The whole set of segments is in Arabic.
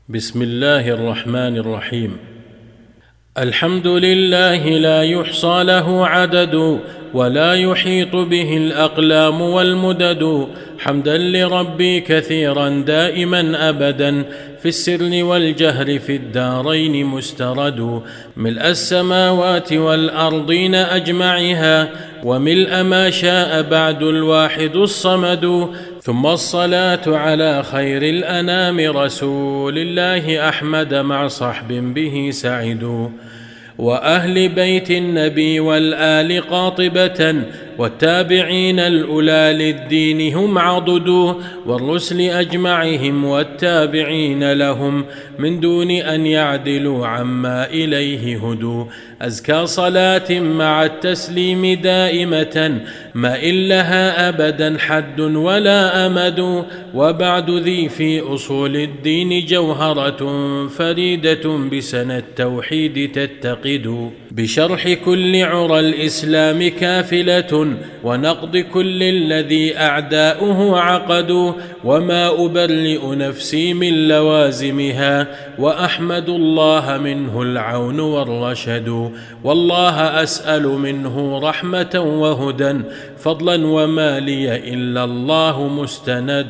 بسم الله الرحمن الرحيم. الحمد لله لا يحصى له عدد ولا يحيط به الأقلام والمدد، حمدا لربي كثيرا دائما أبدا، في السر والجهر في الدارين مسترد، ملء السماوات والأرضين أجمعها، وملء ما شاء بعد الواحد الصمد، ثم الصلاة على خير الأنام رسول الله أحمد مع صحب به سعدوا، وأهل بيت النبي والآل قاطبة، والتابعين الأولى للدين هم عضدوا، والرسل أجمعهم والتابعين لهم من دون أن يعدلوا عما إليه هدوا. أزكى صلاة مع التسليم دائمة، ما إن لها أبدا حد ولا أمد، وبعد ذي في أصول الدين جوهرة فريدة بسنى التوحيد تتقد، بشرح كل عرى الإسلام كافلة، ونقض كل الذي أعداؤه عقدوا، وما أبرئ نفسي من لوازمها، وأحمد الله منه العون والرشد، والله أسأل منه رحمة وهدى، فضلا وما لي إلا الله مستند.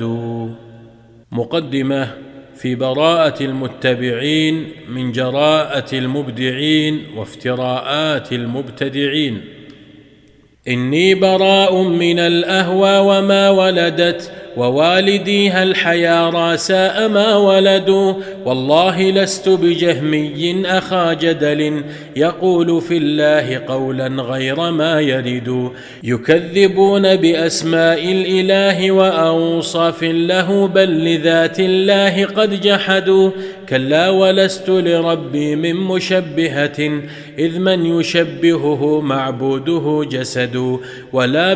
مقدمة في براءة المتبعين من جراءة المبدعين وافتراءات المبتدعين. إني براء من الأهوى وما ولدت، ووالديها الحيارى ساء ما ولدوا، والله لست بجهمي أخا جدل، يقول في الله قولا غير ما يرد، يكذبون بأسماء الإله وأوصاف له، بل لذات الله قد جحدوا، كلا ولست لربي من مشبهة، إذ من يشبهه معبوده جسد، ولا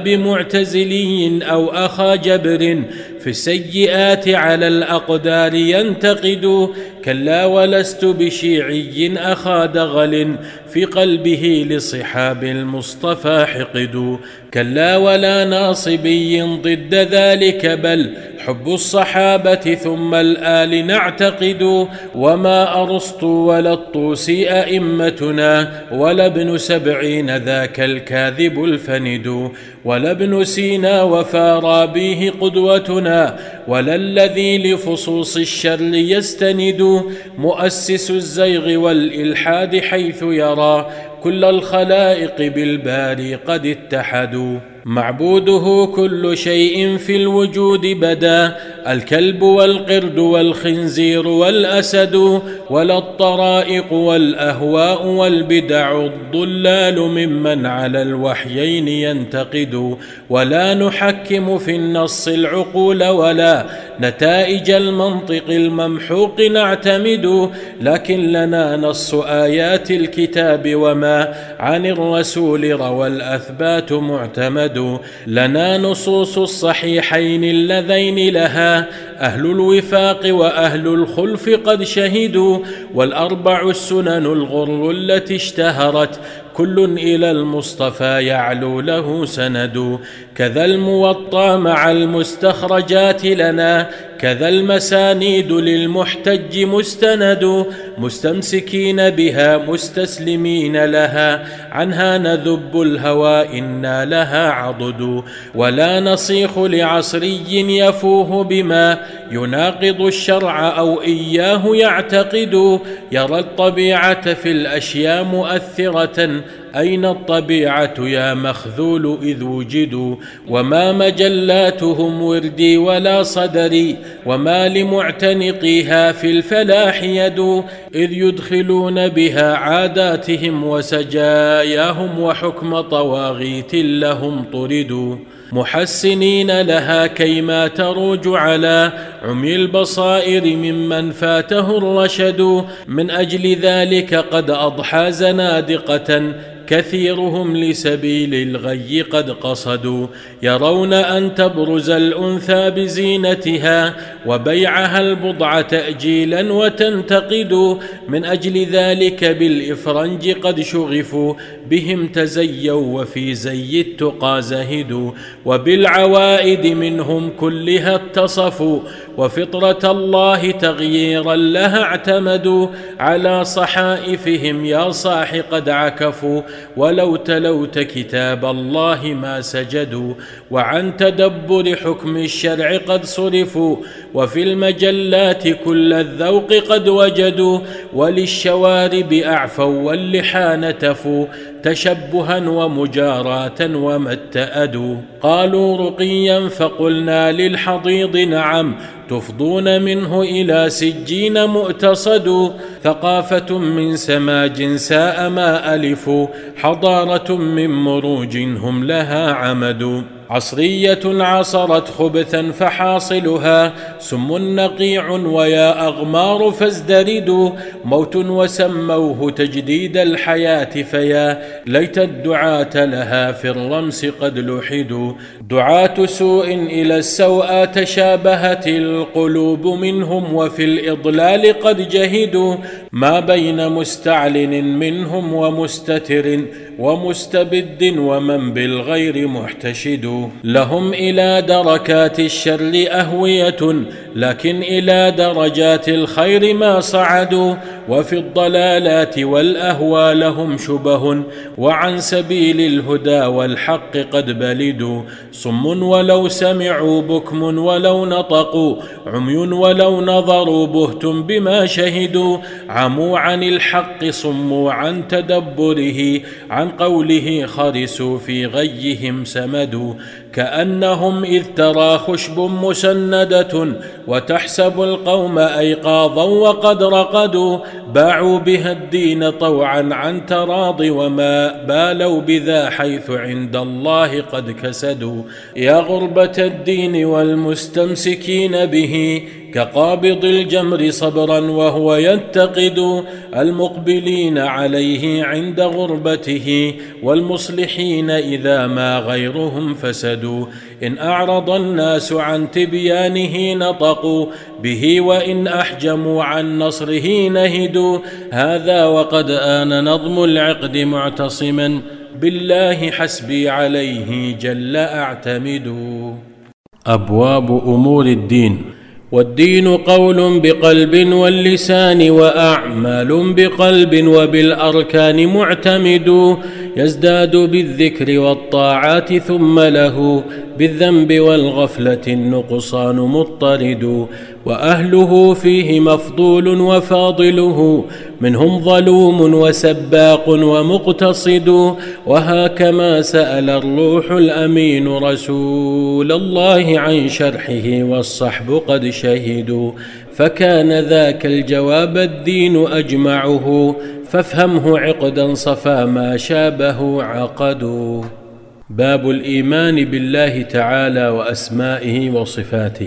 بمعتزلي أو أخا جبر، في السيئات على الأقدار ينتقد، كلا ولست بشيعي أخا دغل، في قلبه لصحاب المصطفى حقد، كلا ولا ناصبي ضد ذلك، بل حب الصحابة ثم الآل نعتقد، وما أرسطو ولا الطوسي أئمتنا، ولا ابن سبعين ذاك الكاذب الفند، ولا ابن سينا وفارابيه قدوتنا، ولا الذي لفصوص الشر يستند، مؤسس الزيغ والإلحاد حيث يرى كل الخلائق بالباري قد اتحدوا، معبوده كل شيء في الوجود بدا، الكلب والقرد والخنزير والأسد، ولا الطرائق والأهواء والبدع الضلال ممن على الوحيين ينتقد، ولا نحكم في النص العقول ولا نتائج المنطق الممحوق نعتمد، لكن لنا نص آيات الكتاب وما عن الرسول روى الأثبات معتمد، لنا نصوص الصحيحين اللذين لها أهل الوفاق وأهل الخلف قد شهدوا، والأربع السنن الغر التي اشتهرت، كل إلى المصطفى يعلو له سند، كذا الموطأ مع المستخرجات لنا، كذا المسانيد للمحتج مستند، مستمسكين بها مستسلمين لها، عنها نذب الهوى إنا لها عضد، ولا نصيخ لعصري يفوه بما يناقض الشرع أو إياه يعتقد، يرى الطبيعة في الأشياء مؤثرة، أين الطبيعة يا مخذول إذ وجدوا، وما مجلاتهم وردي ولا صدري، وما لمعتنقيها في الفلاح يد، إذ يدخلون بها عاداتهم وسجاياهم، وحكم طواغيت لهم طردوا، محسنين لها كيما تروج على عمي البصائر ممن فاته الرشد، من أجل ذلك قد أضحى زنادقة، كثيرهم لسبيل الغي قد قصدوا، يرون أن تبرز الأنثى بزينتها، وبيعها البضع تأجيلا وتنتقد، من أجل ذلك بالإفرنج قد شغفوا، بهم تزيوا وفي زي التقى زهدوا، وبالعوائد منهم كلها اتصفوا، وفطرة الله تغييرا لها اعتمدوا، على صحائفهم يا صاح قد عكفوا، ولو تلوت كتاب الله ما سجدوا، وعن تدبر حكم الشرع قد صرفوا، وفي المجلات كل الذوق قد وجدوا، وللشوارب أعفوا واللحى نتفوا، تشبها ومجاراة وما اتأدوا. قالوا رقيا فقلنا للحضيض نعم، تفضون منه إلى سجين مؤتصد، ثقافة من سماج ساء ما ألفوا، حضارة من مروج هم لها عمد. عصرية عصرت خبثا فحاصلها سم نقيع ويا أغمار فازدردوا، موت وسموه تجديد الحياة، فيا ليت الدعاة لها في الرمس قد لحدوا. دعاة سوء إلى السوء تشابهت القلوب منهم، وفي الإضلال قد جهدوا، ما بين مستعلن منهم ومستتر ومستبد ومن بالغير محتشد. لهم إلى دركات الشر أهوية، لكن إلى درجات الخير ما صعدوا، وفي الضلالات والأهوى لهم شبه، وعن سبيل الهدى والحق قد بلدوا. صم ولو سمعوا، بكم ولو نطقوا، عمي ولو نظروا، بهت بما شهدوا. عموا عن الحق صموا عن تدبره، عن قوله خرسوا في غيهم سمدوا. كأنهم إذ ترى خشب مسندة، وتحسب القوم أيقاظا وقد رقدوا، باعوا بها الدين طوعا عن تراض، وما بالوا بذا حيث عند الله قد كسدوا. يا غربة الدين والمستمسكين به، كقابض الجمر صبرا وهو يتقد، المقبلين عليه عند غربته، والمصلحين إذا ما غيرهم فسدوا. إن أعرض الناس عن تبيانه نطقوا به، وإن أحجموا عن نصره نهدوا. هذا وقد آن نظم العقد معتصما، بالله حسبي عليه جل أعتمد. أبواب أمور الدين. والدين قول بقلب واللسان، وأعمال بقلب وبالأركان معتمد، يزداد بالذكر والطاعات، ثم له بالذنب والغفلة النقصان مضطرد. وأهله فيه مفضول وفاضله، منهم ظلوم وسباق ومقتصد. وهكما سأل الروح الأمين رسول الله عن شرحه، والصحب قد شهدوا، فكان ذاك الجواب الدين أجمعه، فافهمه عقدا صفا ما شابه عقد. باب الإيمان بالله تعالى وأسمائه وصفاته.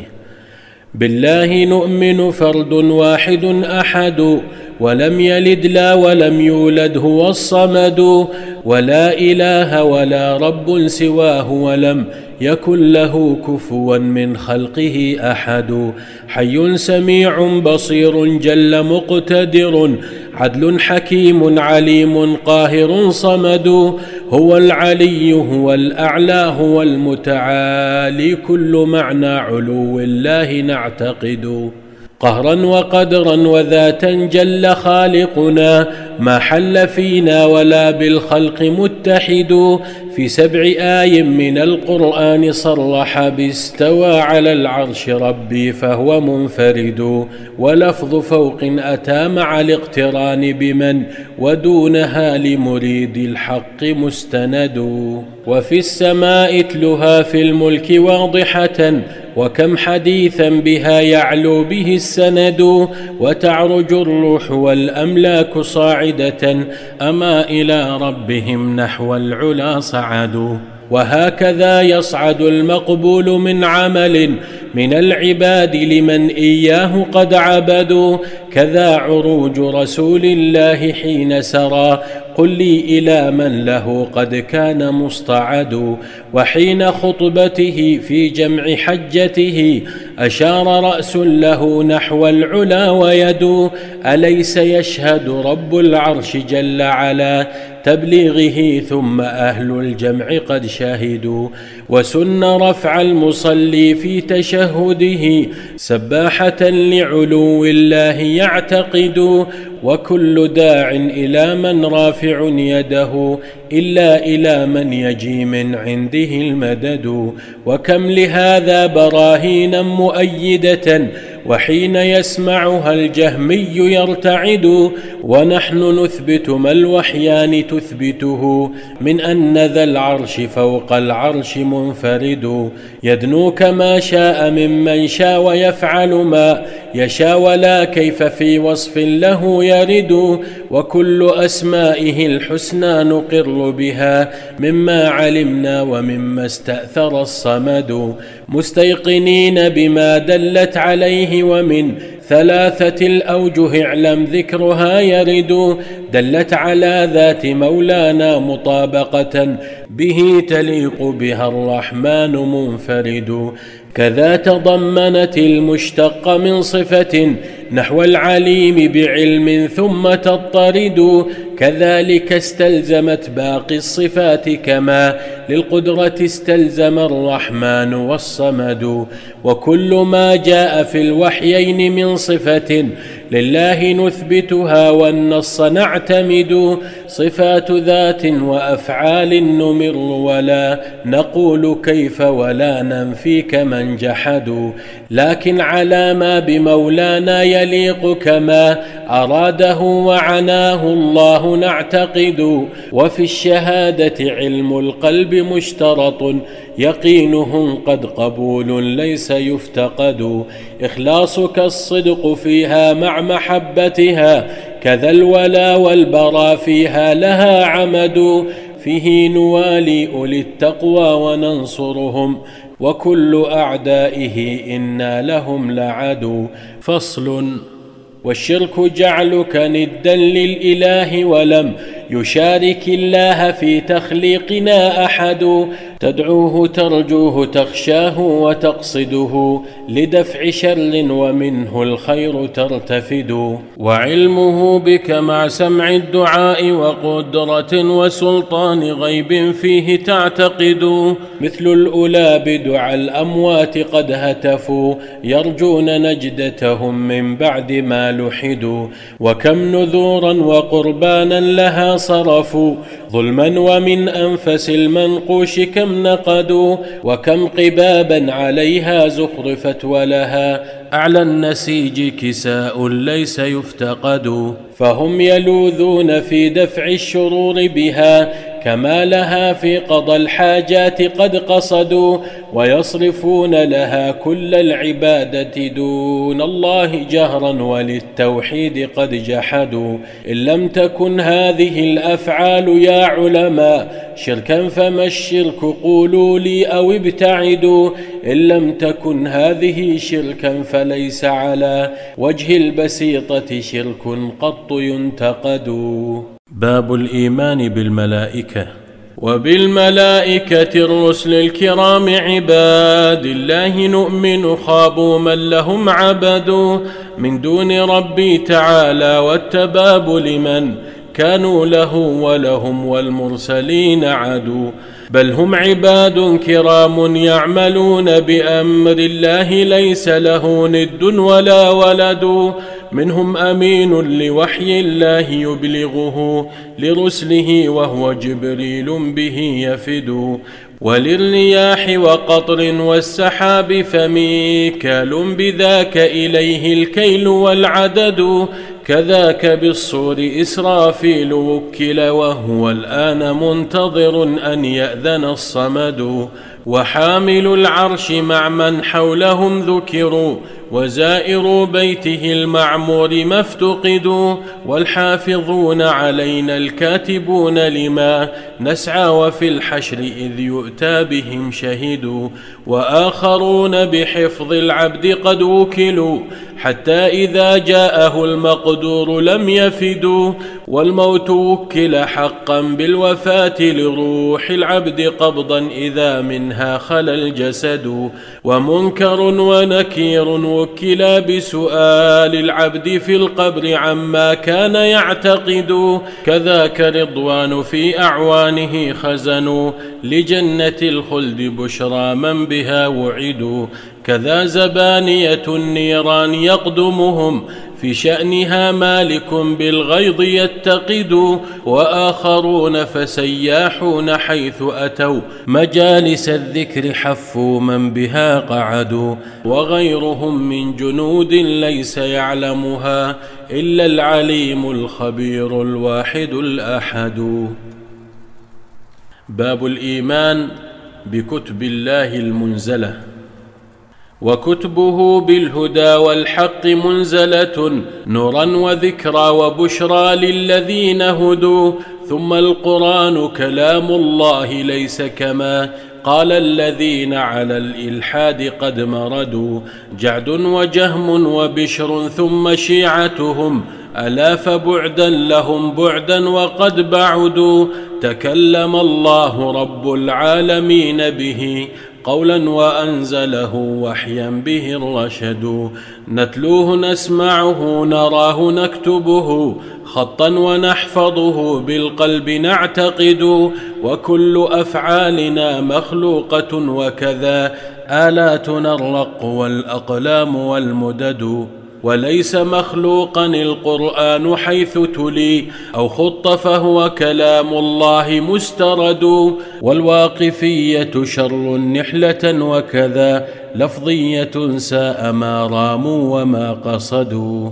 بالله نؤمن فرد واحد أحد، ولم يلد لا ولم يولد هو الصمد، ولا إله ولا رب سواه، ولم يكن له كفوا من خلقه أحد. حي سميع بصير جل مقتدر، عدل حكيم عليم قاهر صمد. هو العلي هو الأعلى هو المتعالي، كل معنى علو الله نعتقد. قهرا وقدرا وذاتا جل خالقنا، ما حل فينا ولا بالخلق متحد. في 7 آي من القرآن صرح باستوى على العرش ربي فهو منفرد، ولفظ فوق أتى مع الاقتران بمن ودونها لمريد الحق مستند. وفي السماء اتلها في الملك واضحة، وكم حديثا بها يعلو به السند. وتعرج الروح والأملاك صاعدة، أما إلى ربهم نحو العلا صعدوا. وهكذا يصعد المقبول من عمل من العباد لمن إياه قد عبدوا. كذا عروج رسول الله حين سرى، قل لي إلى من له قد كان مصطعد. وحين خطبته في جمع حجته، أشار رأس له نحو العلا ويد. أليس يشهد رب العرش جل علا تبليغه ثم أهل الجمع قد شهدوا. وسن رفع المصلي في تشهده سباحة لعلو الله يعتقد. وكل داع إلى من رافع يده إلا إلى من يجي من عنده المدد. وكم لهذا براهينا مؤيدة وحين يسمعها الجهمي يرتعد. ونحن نثبت ما الوحيان تثبته من أن ذا العرش فوق العرش منفرد. يدنو كما شاء ممن شاء ويفعل ما يشاء ولا كيف في وصف له يرد. وكل أسمائه الحسنى نقر بها مما علمنا ومما استأثر الصمد. مستيقنين بما دلت عليه ومن ثلاثة الأوجه اعلم ذكرها يرد. دلت على ذات مولانا مطابقة به تليق بها الرحمن منفرد. كذا تضمنت المشتق من صفة نحو العليم بعلم ثم تضطرد. كذلك استلزمت باقي الصفات كما للقدرة استلزم الرحمن والصمد. وكل ما جاء في الوحيين من صفة لله نثبتها والنص نعتمد. صفات ذات وأفعال نمر ولا نقول كيف ولا ننفي كمن جحدوا. لكن على ما بمولانا يليق كما أراده وعناه الله نعتقد. وفي الشهادة علم القلب مشترط يقينه قد قبول ليس يفتقد. إخلاصك الصدق فيها مع محبتها كذا الولا والبرا فيها لها عمد. فيه نوالي أولي التقوى وننصرهم وكل أعدائه إنا لهم لعدو. فصل. والشرك جعلك ندا للإله ولم يشارك الله في تخليقنا أحد. تدعوه ترجوه تخشاه وتقصده لدفع شر ومنه الخير ترتفد. وعلمه بك مع سمع الدعاء وقدرة وسلطان غيب فيه تعتقد. مثل الأولى بدعاء الأموات قد هتفوا يرجون نجدتهم من بعد ما لحدوا. وكم نذورا وقربانا لها صرفوا ظلما ومن أنفس المنقوش كم نقدوا. وكم قبابا عليها زخرفت ولها أعلى النسيج كساء ليس يفتقد. فهم يلوذون في دفع الشرور بها كما لها في قضى الحاجات قد قصدوا. ويصرفون لها كل العبادة دون الله جهرا وللتوحيد قد جحدوا. إن لم تكن هذه الأفعال يا علماء شركا فما الشرك قولوا لي أو ابتعدوا. إن لم تكن هذه شركا فليس على وجه البسيطة شرك قط ينتقد. باب الإيمان بالملائكة. وبالملائكة الرسل الكرام عباد الله نؤمن خابوا من لهم عبدوا من دون ربي تعالى والتباب لمن كانوا له ولهم والمرسلين عدو. بل هم عباد كرام يعملون بأمر الله ليس له ند ولا ولد. منهم أمين لوحي الله يبلغه لرسله وهو جبريل به يفد. وللرياح وقطر والسحاب فميكال بذاك إليه الكيل والعدد. كذاك بالصور إسرافيل وكل وهو الآن منتظر أن يأذن الصمد. وحامل العرش مع من حولهم ذكروا وزائر بيته المعمور ما افتقدوا. والحافظون علينا الكاتبون لما نسعى وفي الحشر إذ يؤتى بهم شهدوا. وآخرون بحفظ العبد قد وكلوا حتى إذا جاءه المقدور لم يفدوا. والموت وكل حقا بالوفاة لروح العبد قبضا إذا منها خلا الجسد. ومنكر ونكير وكلا بسؤال العبد في القبر عما كان يعتقد. كذاك رضوان في أعوانه خزنوا لجنة الخلد بشرى من بها وعدوا. كذا زبانية النيران يقدمهم في شأنها مالك بالغيظ يتقد. وآخرون فسياحون حيث أتوا مجالس الذكر حفوا من بها قعدوا. وغيرهم من جنود ليس يعلمها إلا العليم الخبير الواحد الأحد. باب الإيمان بكتب الله المنزلة. وكتبه بالهدى والحق منزلة نورا وذكرى وبشرى للذين هدوا. ثم القرآن كلام الله ليس كما قال الذين على الإلحاد قد مردوا. جعد وجهم وبشر ثم شيعتهم ألا فبعدا لهم بعدا وقد بعدوا. تكلم الله رب العالمين به قولا وأنزله وحيا به الرشد. نتلوه نسمعه نراه نكتبه خطا ونحفظه بالقلب نعتقد. وكل أفعالنا مخلوقة وكذا آلاتنا الرق والأقلام والمدد. وليس مخلوقا القرآن حيث تلي أو خط فهو كلام الله مسترد. والواقفية شر نحلة وكذا لفظية ساء ما راموا وما قصدوا.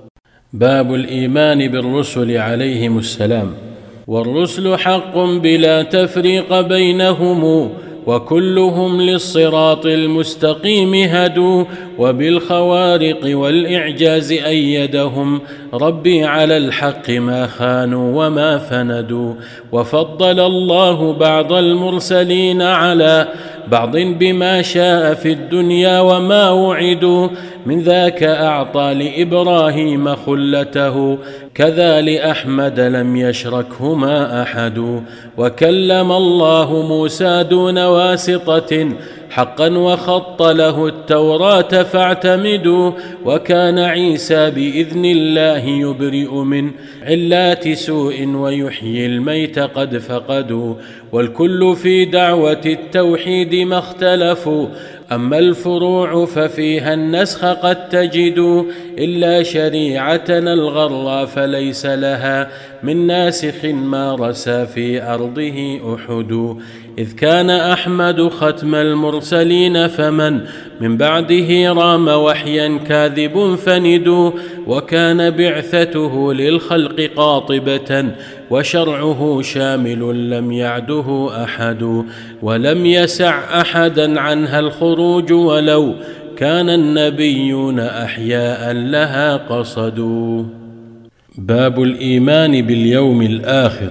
باب الإيمان بالرسل عليهم السلام. والرسل حق بلا تفريق بينهم وكلهم للصراط المستقيم هدوا. وبالخوارق والإعجاز أيدهم ربي على الحق ما خانوا وما فندوا. وفضل الله بعض المرسلين على بعض بما شاء في الدنيا وما وعدوا. من ذاك أعطى لإبراهيم خلته كذا لأحمد لم يشركهما أحد. وكلم الله موسى دون واسطة حقا وخط له التوراة فاعتمدوا. وكان عيسى بإذن الله يبرئ من علات سوء ويحيي الميت قد فقدوا. والكل في دعوة التوحيد ما اختلفوا أما الفروع ففيها النسخ قد تجد. إلا شريعتنا الغرى فليس لها من ناسخ ما رسى في أرضه أحد. إذ كان أحمد ختم المرسلين فمن من بعده رام وحيا كاذب فند. وكان بعثته للخلق قاطبة وشرعه شامل لم يعده أحد. ولم يسع أحدا عنها الخروج ولو كان النبيون أحياء لها قصدوا. باب الإيمان باليوم الآخر.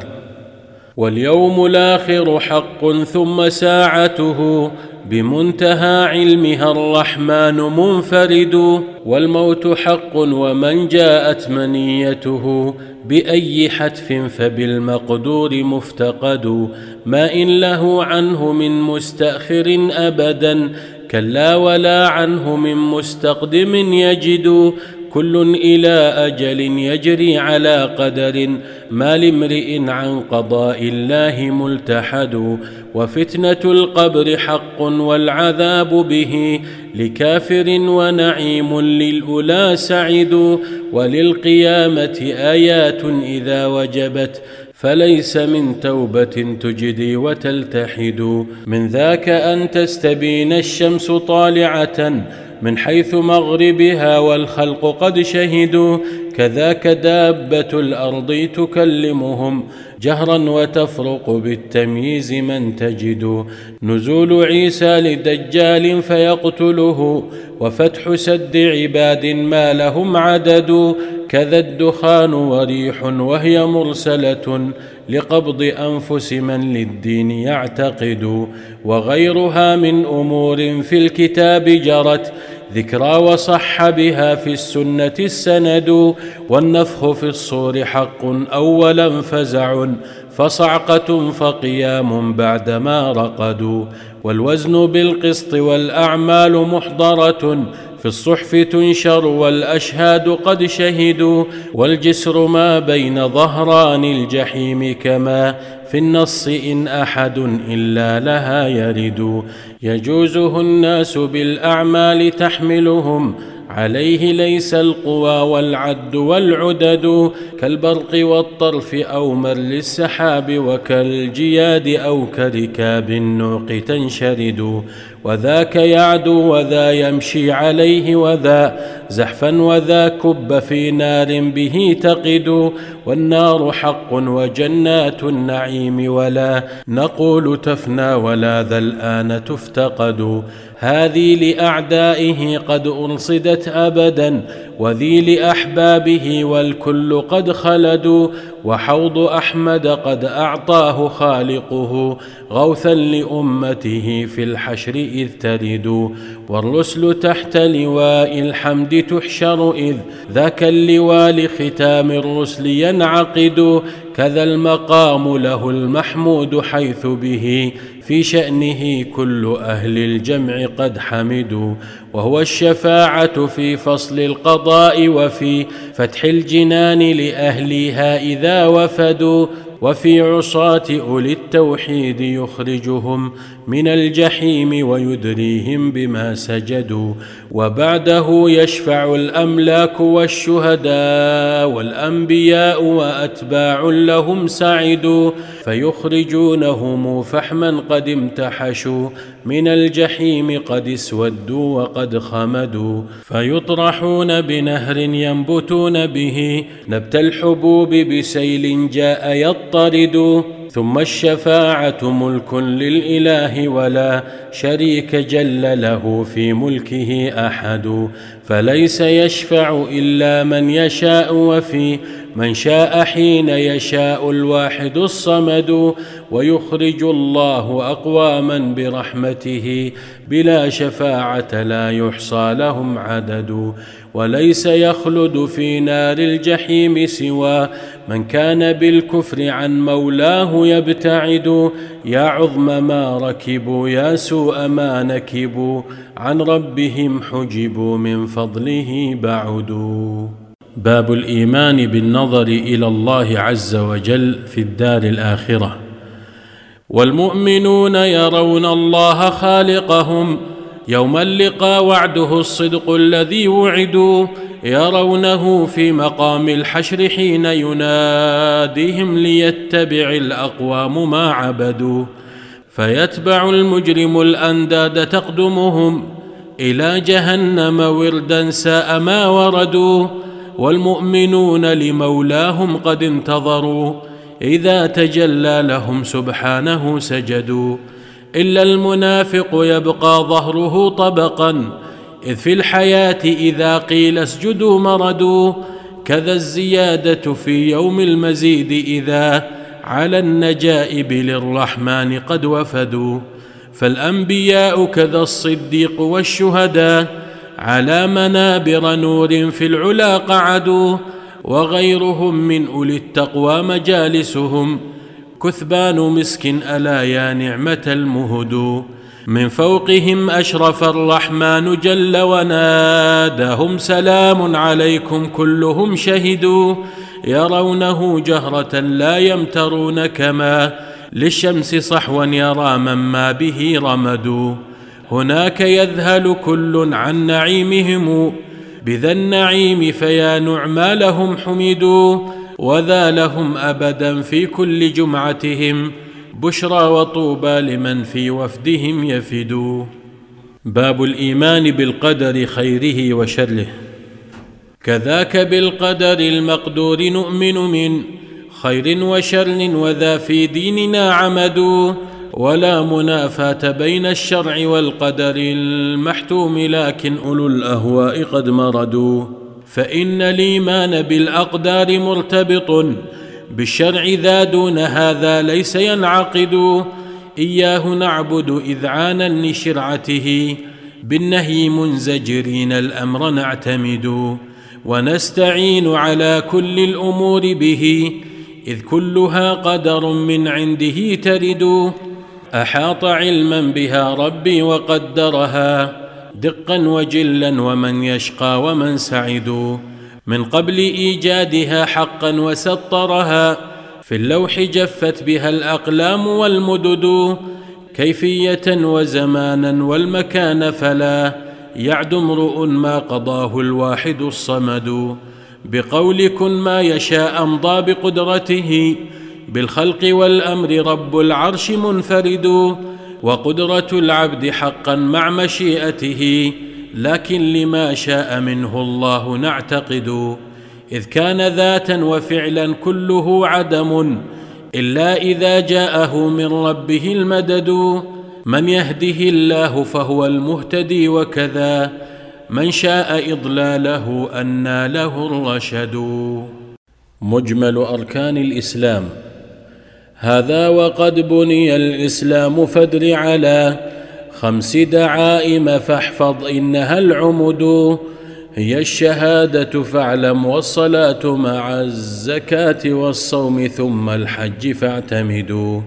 واليوم الآخر حق ثم ساعته بمنتهى علمها الرحمن منفرد. والموت حق ومن جاءت منيته بأي حتف فبالمقدور مفتقد. ما إن له عنه من مستأخر أبدا كلا ولا عنه من مستقدم يجد. كل إلى أجل يجري على قدر ما لامرئ عن قضاء الله ملتحد. وفتنة القبر حق والعذاب به لكافر ونعيم للأولى سعد. وللقيامة آيات إذا وجبت فليس من توبة تجدي وتلتحد. من ذاك أن تستبين الشمس طالعة من حيث مغربها والخلق قد شهدوا. كذاك دابة الأرض تكلمهم جهرا وتفرق بالتمييز من تجد. نزول عيسى لدجال فيقتله وفتح سد عباد ما لهم عدد. كذا الدخان وريح وهي مرسلة لقبض أنفس من للدين يعتقد. وغيرها من أمور في الكتاب جرت ذكرى وصح بها في السنة السند. والنفخ في الصور حق أولا فزع فصعقة فقيام بعدما رقدوا. والوزن بالقسط والأعمال محضرة في الصحف تنشر والأشهاد قد شهدوا والجسر ما بين ظهران الجحيم كما في النص إن أحد إلا لها يرد يجوزه الناس بالأعمال تحملهم عليه ليس القوى والعد والعدد كالبرق والطرف أو مر للسحاب وكالجياد أو كركاب النوق تنشرد وذاك يعدو وذا يمشي عليه وذا زحفا وذا كب في نار به تقد والنار حق وجنات النعيم ولا نقول تفنى ولا ذا الآن تفتقد هذه لأعدائه قد أرصدت أبدا وذي لأحبابه والكل قد خلدوا وحوض أحمد قد أعطاه خالقه غوثا لأمته في الحشر إذ تردوا والرسل تحت لواء الحمد تحشر إذ ذاك اللواء لختام الرسل ينعقد كذا المقام له المحمود حيث به في شأنه كل أهل الجمع قد حمدوا وهو الشفاعة في فصل القضاء وفي فتح الجنان لأهلها إذا وفدوا وفي عصاة أولي التوحيد يخرجهم من الجحيم ويدريهم بما سجدوا وبعده يشفع الأملاك والشهداء والأنبياء وأتباع لهم سعدوا فيخرجونهم فحما قد امتحشوا من الجحيم قد اسودوا وقد خمدوا فيطرحون بنهر ينبتون به نبت الحبوب بسيل جاء يضطرد ثم الشفاعة ملك للإله ولا شريك جل له في ملكه أحد فليس يشفع إلا من يشاء وفي من شاء حين يشاء الواحد الصمد ويخرج الله أقواما برحمته بلا شفاعة لا يحصى لهم عدد وليس يخلد في نار الجحيم سوى من كان بالكفر عن مولاه يبتعد يا عظم ما ركبوا يا سوء ما نكبوا عن ربهم حجبوا من فضله بعدوا باب الإيمان بالنظر إلى الله عز وجل في الدار الآخرة والمؤمنون يرون الله خالقهم يوم اللقاء وعده الصدق الذي وعدوا يرونه في مقام الحشر حين يناديهم ليتبع الأقوام ما عبدوا فيتبع المجرم الأنداد تقدمهم إلى جهنم وردا ساء ما وردوا والمؤمنون لمولاهم قد انتظروا إذا تجلى لهم سبحانه سجدوا إلا المنافق يبقى ظهره طبقا إذ في الحياة إذا قيل اسجدوا مردوا كذا الزيادة في يوم المزيد إذا على النجائب للرحمن قد وفدوا فالأنبياء كذا الصديق والشهداء على منابر نور في العلا قعدوا وغيرهم من أولي التقوى مجالسهم كثبان مسك ألا يا نعمة المهد من فوقهم أشرف الرحمن جل وناداهم سلام عليكم كلهم شهدوا يرونه جهرة لا يمترون كما للشمس صحوا يرى من ما به رمدوا هناك يذهل كل عن نعيمهم بذا النعيم فيا نعما لهم حمدوا وذا لهم أبدا في كل جمعتهم بشرى وطوبى لمن في وفدهم يفدوا باب الإيمان بالقدر خيره وشره كذاك بالقدر المقدور نؤمن من خير وشر وذا في ديننا عمد ولا منافاة بين الشرع والقدر المحتوم لكن أولو الأهواء قد مردوا فإن الإيمان بالأقدار مرتبط بالشرع ذا دون هذا ليس ينعقد إياه نعبد إذعانا لشرعته بالنهي منزجرين الأمر نعتمد ونستعين على كل الأمور به إذ كلها قدر من عنده ترد أحاط علما بها ربي وقدرها دقا وجلا ومن يشقى ومن سعد، من قبل إيجادها حقا وسطرها في اللوح جفت بها الأقلام والمدد، كيفية وزمانا والمكان فلا يعد امرؤ ما قضاه الواحد الصمد، بقول كن ما يشاء أمضى بقدرته، بالخلق والأمر رب العرش منفرد، وقدرة العبد حقا مع مشيئته، لكن لما شاء منه الله نعتقد، إذ كان ذاتا وفعلا كله عدم، إلا إذا جاءه من ربه المدد، من يهده الله فهو المهتدي، وكذا من شاء إضلاله أنى له الرشد. مجمل أركان الإسلام. هذا وقد بني الإسلام فادر على 5 دعائم فاحفظ إنها العمد، هي الشهادة فاعلم، والصلاة مع الزكاة، والصوم ثم الحج فاعتمدوا،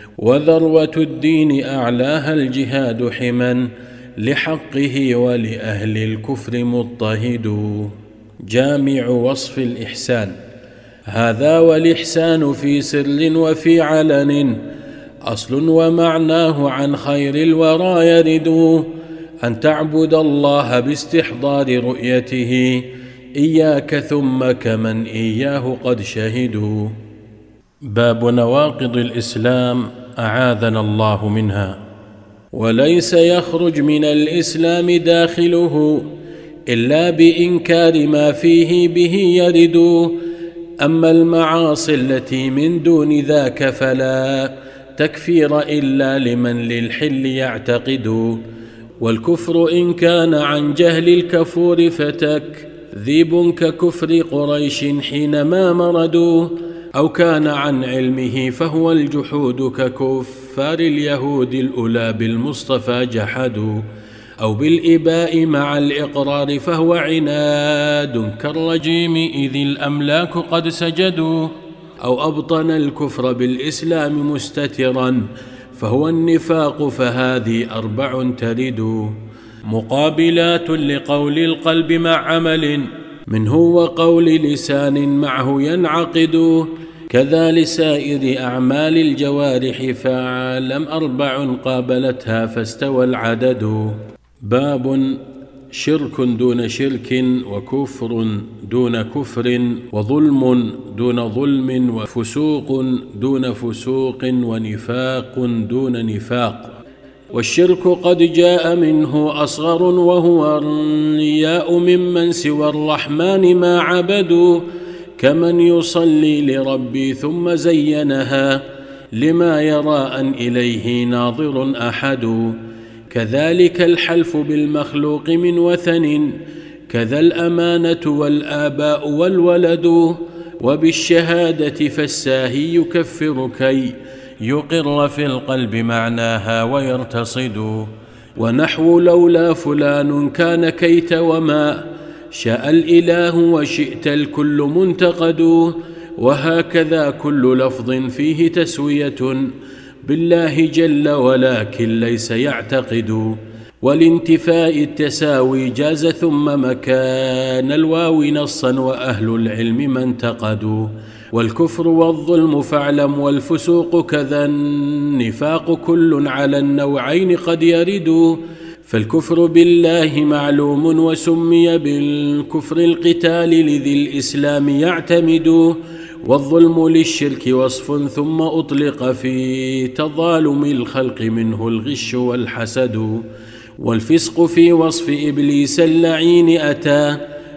وذروة الدين أعلاها الجهاد حما لحقه ولأهل الكفر مضطهد. جامع وصف الإحسان. هذا والإحسان في سر وفي علن، أصل ومعناه عن خير الورى يرد، أن تعبد الله باستحضار رؤيته، إياك ثم كمن إياه قد شهدوا. باب نواقض الإسلام أعاذنا الله منها. وليس يخرج من الإسلام داخله إلا بإنكار ما فيه به يرد، أما المعاصي التي من دون ذاك فلا تكفير إلا لمن للحل يعتقد، والكفر إن كان عن جهل الكفور فتكذيب ككفر قريش حينما مردوا، أو كان عن علمه فهو الجحود ككفار اليهود الأولى بالمصطفى جحدوا، أو بالإباء مع الإقرار فهو عناد كالرجيم إذ الأملاك قد سجدوا، أو أبطن الكفر بالإسلام مستترا فهو النفاق، فهذه 4 ترد، مقابلات لقول القلب مع عمل منه وقول لسان معه ينعقد، كذا لسائر أعمال الجوارح فاعلم 4 قابلتها فاستوى العدد. باب شرك دون شرك، وكفر دون كفر، وظلم دون ظلم، وفسوق دون فسوق، ونفاق دون نفاق. والشرك قد جاء منه أصغر، وهو الرياء ممن سوى الرحمن ما عبدوا، كمن يصلي لربي ثم زينها لما يرى أن إليه ناظر أحد، كذلك الحلف بالمخلوق من وثن، كذا الأمانة والآباء والولد، وبالشهادة فالساهي يكفر كي يقر في القلب معناها ويرتصد، ونحو لولا فلان كان كيت، وما شاء الإله وشئت الكل منتقد، وهكذا كل لفظ فيه تسوية بالله جل ولكن ليس يعتقد، والانتفاء التساوي جاز ثم مكان الواو نصا، وأهل العلم ما انتقدوا، والكفر والظلم فاعلم، والفسوق كذا النفاق كل على النوعين قد يرد، فالكفر بالله معلوم وسمي بالكفر القتال لذي الإسلام يعتمد، والظلم للشرك وصف ثم أطلق في تظالم الخلق منه الغش والحسد، والفسق في وصف إبليس اللعين أتى،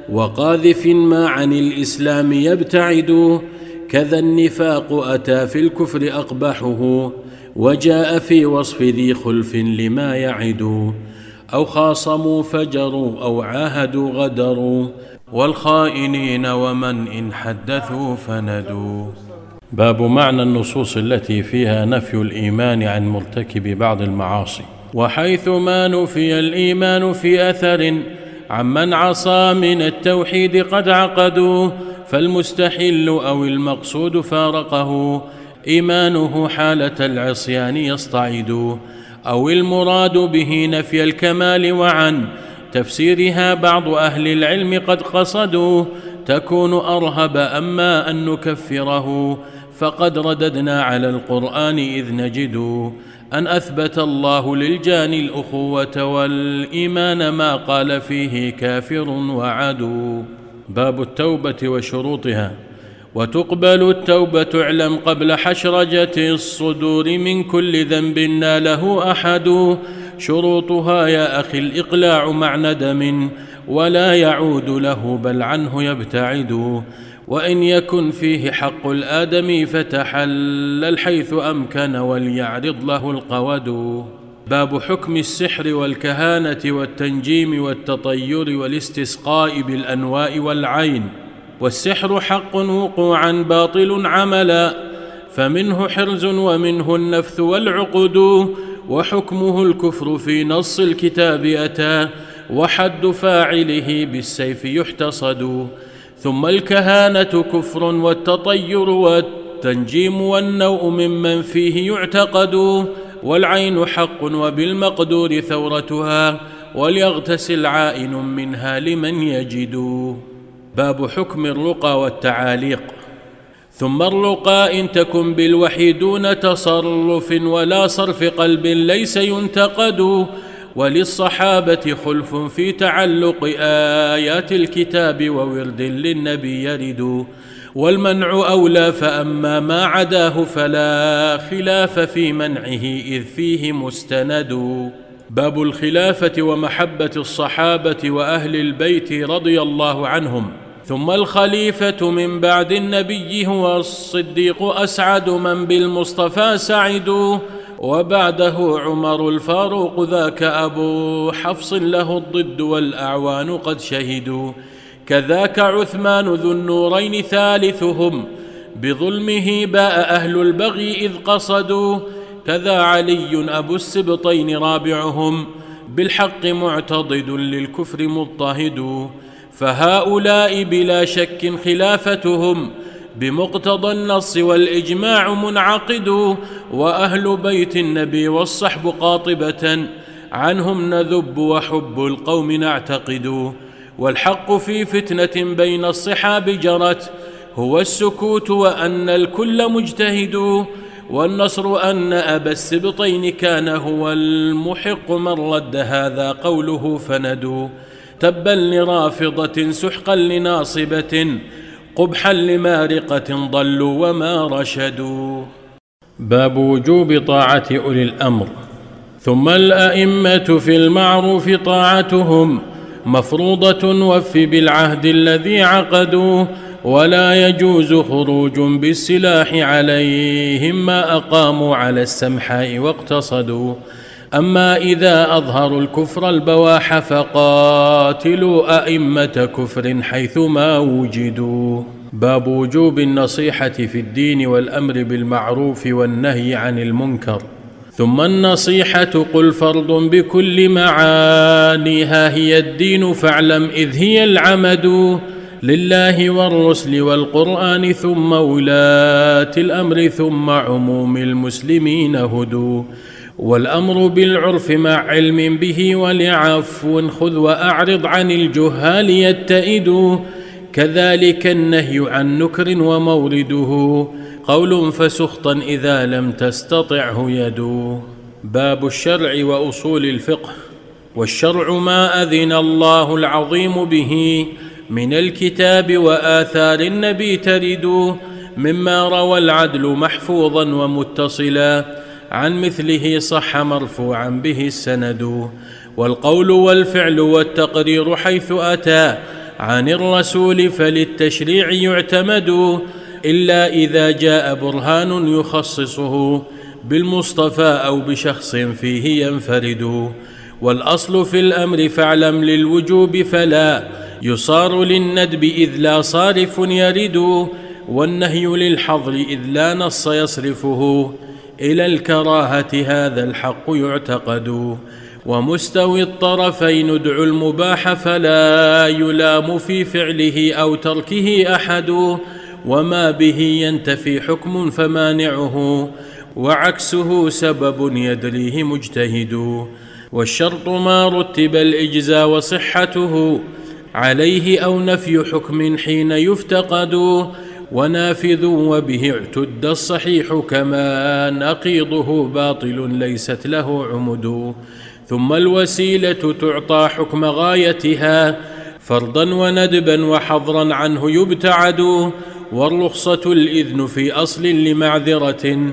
وقاذف ما عن الإسلام يبتعد، كذا النفاق أتى في الكفر أقبحه، وجاء في وصف ذي خلف لما يعد، أو خاصموا فجروا أو عاهدوا غدروا، والخائنين ومن إن حدثوا فندوا. باب معنى النصوص التي فيها نفي الإيمان عن مرتكب بعض المعاصي. وحيث ما نفي الإيمان في أثر عمن عصى من التوحيد قد عقدوا، فالمستحل أو المقصود فارقه إيمانه حالة العصيان يصطعد، أو المراد به نفي الكمال وعن تفسيرها بعض أهل العلم قد قصدوا تكون أرهب، أما أن نكفره فقد رددنا على القرآن إذ نجد أن أثبت الله للجاني الأخوة والإيمان ما قال فيه كافر وعدو. باب التوبة وشروطها. وتقبل التوبة اعلم قبل حشرجة الصدور من كل ذنب ناله أحد. شروطها يا أخي الإقلاع مع ندم ولا يعود له بل عنه يبتعد. وإن يكن فيه حق الآدم فتحلل حيث أمكن وليعرض له القود. باب حكم السحر والكهانة والتنجيم والتطير والاستسقاء بالأنواء والعين. والسحر حق وقوعا باطل عملا، فمنه حرز ومنه النفث والعقد. وحكمه الكفر في نص الكتاب أتى، وحد فاعله بالسيف يحتصد. ثم الكهانة كفر والتطير والتنجيم والنوء ممن فيه يعتقد. والعين حق وبالمقدور ثورتها، وليغتسل عائن منها لمن يجد. باب حكم الرقى والتعاليق. ثم الرقى إن تكن بالوحي دون تصرف ولا صرف قلب ليس ينتقد. وللصحابة خلف في تعلق آيات الكتاب وورد للنبي يرد. والمنع أولى، فأما ما عداه فلا خلاف في منعه إذ فيه مستند. باب الخلافة ومحبة الصحابة وأهل البيت رضي الله عنهم. ثم الخليفة من بعد النبي هو الصديق أسعد من بالمصطفى سعد. وبعده عمر الفاروق ذاك أبو حفص له الضد والأعوان قد شهدوا. كذاك عثمان ذو النورين ثالثهم، بظلمه باء أهل البغي إذ قصدوا. كذا علي أبو السبطين رابعهم، بالحق معتضد للكفر مضطهد. فهؤلاء بلا شك خلافتهم بمقتضى النص والإجماع منعقد. وأهل بيت النبي والصحب قاطبة عنهم نذب وحب القوم نعتقد. والحق في فتنة بين الصحاب جرت هو السكوت وأن الكل مجتهد. والنصر أن أبا السبطين كان هو المحق، من رد هذا قوله فندوا. تبا لرافضة سحقا لناصبة، قبحا لمارقة ضلوا وما رشدوا. باب وجوب طاعة أولي الأمر. ثم الأئمة في المعروف طاعتهم مفروضة، وف بالعهد الذي عقدوا. ولا يجوز خروج بالسلاح عليهم ما أقاموا على السمحاء واقتصدوا. أما إذا أظهروا الكفر البواح فقاتلوا أئمة كفر حيثما وجدوا. باب وجوب النصيحة في الدين والأمر بالمعروف والنهي عن المنكر. ثم النصيحة قل فرض بكل معانيها، هي الدين فاعلم إذ هي العمد. لله والرسل والقرآن ثم ولاة الأمر ثم عموم المسلمين هدوا. والأمر بالعرف مع علم به ولعفو خذ وأعرض عن الجهال يتئدوا. كذلك النهي عن نكر ومورده قول فسخطا إذا لم تستطعه يد. باب الشرع وأصول الفقه. والشرع ما أذن الله العظيم به من الكتاب وآثار النبي ترد، مما روى العدل محفوظا ومتصلا عن مثله صح مرفوعا به السند. والقول والفعل والتقرير حيث أتى عن الرسول فللتشريع يعتمد، إلا إذا جاء برهان يخصصه بالمصطفى أو بشخص فيه ينفرد. والأصل في الأمر فاعلم للوجوب فلا يصار للندب إذ لا صارف يرد. والنهي للحظر إذ لا نص يصرفه إلى الكراهة هذا الحق يعتقد. ومستوي الطرفين ادعو المباح فلا يلام في فعله أو تركه أحد. وما به ينتفي حكم فمانعه وعكسه سبب يدريه مجتهد. والشرط ما رتب الإجزاء وصحته عليه أو نفي حكم حين يفتقد، ونافذ وبه اعتد الصحيح كما نقيضه باطل ليست له عمد. ثم الوسيلة تعطى حكم غايتها فرضا وندبا وحظرا عنه يبتعد، والرخصة الإذن في أصل لمعذرة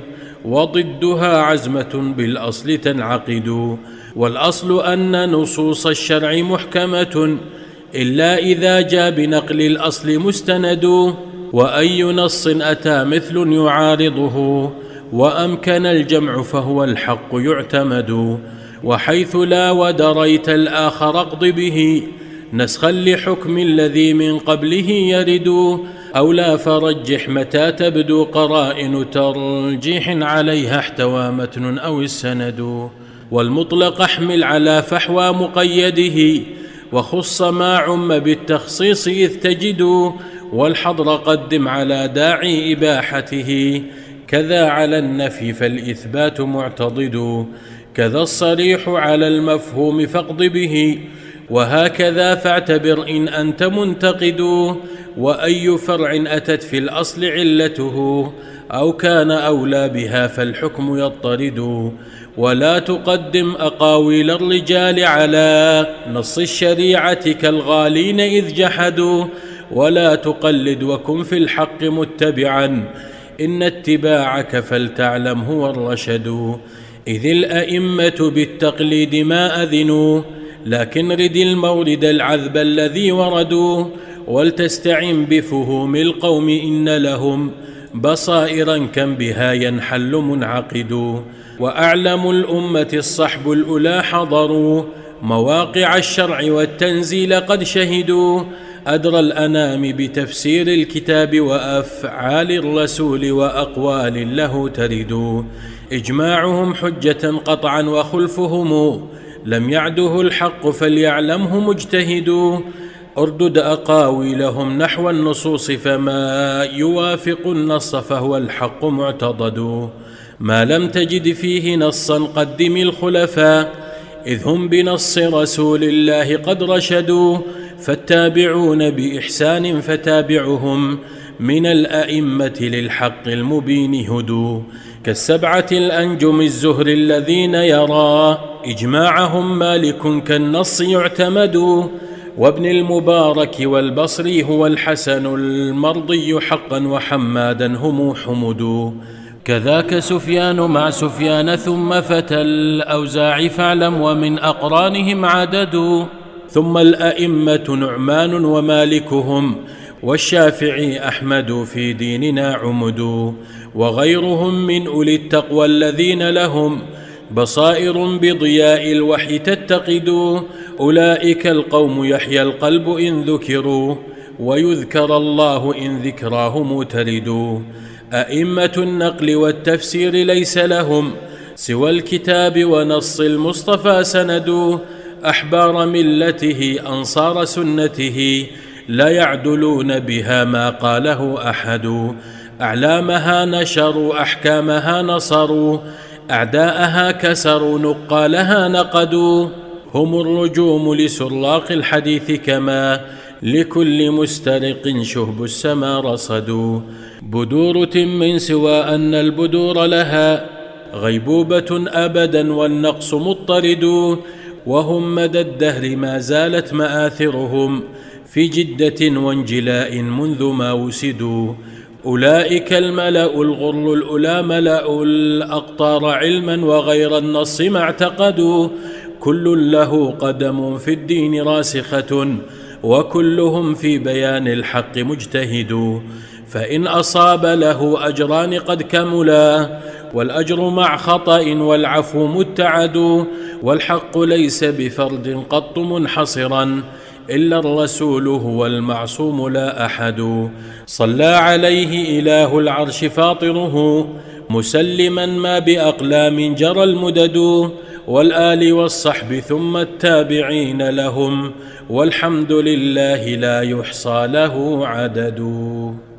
وضدها عزمة بالأصل تنعقد. والأصل أن نصوص الشرع محكمة إلا إذا جاء بنقل الأصل مستند، وأي نص أتى مثل يعارضه وأمكن الجمع فهو الحق يعتمد. وحيث لا ودريت الآخر اقض به نسخا لحكم الذي من قبله يرد، أو لا فرجح متى تبدو قرائن ترجيح عليها احتوى متن أو السند. والمطلق احمل على فحوى مقيده وخص ما عم بالتخصيص إذ تجد، والحظر قدم على داعي إباحته كذا على النفي فالإثبات معتضد. كذا الصريح على المفهوم فاقض به وهكذا فاعتبر إن أنت منتقد. وأي فرع أتت في الأصل علته أو كان أولى بها فالحكم يضطرد. ولا تقدم أقاويل الرجال على نص الشريعة كالغالين إذ جحدوا، ولا تقلد وكن في الحق متبعا إن اتباعك فلتعلم هو الرشد. إذ الأئمة بالتقليد ما أذنوا لكن رد المورد العذب الذي وردوا، ولتستعن بفهوم القوم إن لهم بصائرا كم بها ينحل منعقد. وأعلم الأمة الصحب الأولى حضروا مواقع الشرع والتنزيل قد شهدوا، أدرى الأنام بتفسير الكتاب وأفعال الرسول وأقوال له ترد. إجماعهم حجة قطعا وخلفهم لم يعده الحق فليعلمه مجتهد. أردد أقاويلهم نحو النصوص فما يوافق النص فهو الحق معتضد. ما لم تجد فيه نصا قدم الخلفاء إذ هم بنص رسول الله قد رشدوا، فالتابعون بإحسان فتابعهم من الأئمة للحق المبين هدوا. كالسبعة الأنجم الزهر الذين يرى إجماعهم مالك كالنص يعتمد، وابن المبارك والبصري هو الحسن المرضي حقا وحمادا هم حمد. كذاك سفيان مع سفيان ثم فتى الأوزاع فاعلم ومن أقرانهم عدد. ثم الأئمة نعمان ومالكهم والشافعي أحمد في ديننا عمد، وغيرهم من أولي التقوى الذين لهم بصائر بضياء الوحي تتقد. أولئك القوم يحيى القلب إن ذكروا ويذكر الله إن ذكراه مترد. أئمة النقل والتفسير ليس لهم سوى الكتاب ونص المصطفى سند، أحبار ملته أنصار سنته لا يعدلون بها ما قاله أحد. أعلامها نشروا أحكامها نصروا أعداءها كسروا نقالها نقدوا. هم الرجوم لسراق الحديث كما لكل مسترق شهب السما رصدوا. بدورة من سوى أن البدور لها غيبوبة أبدا والنقص مضطرد، وهم مدى الدهر ما زالت مآثرهم في جدة وانجلاء منذ ما وسدوا. أولئك الملأ الغر الأولى ملأ الأقطار علما وغير النص ما اعتقدوا، كل له قدم في الدين راسخة وكلهم في بيان الحق مجتهد. فإن أصاب له أجران قد كملا والأجر مع خطأ والعفو متعد، والحق ليس بفرد قط منحصرا إلا الرسول هو المعصوم لا أحد. صلى عليه إله العرش فاطره مسلما ما بأقلام جرى المدد، والآل والصحب ثم التابعين لهم والحمد لله لا يحصى له عدد.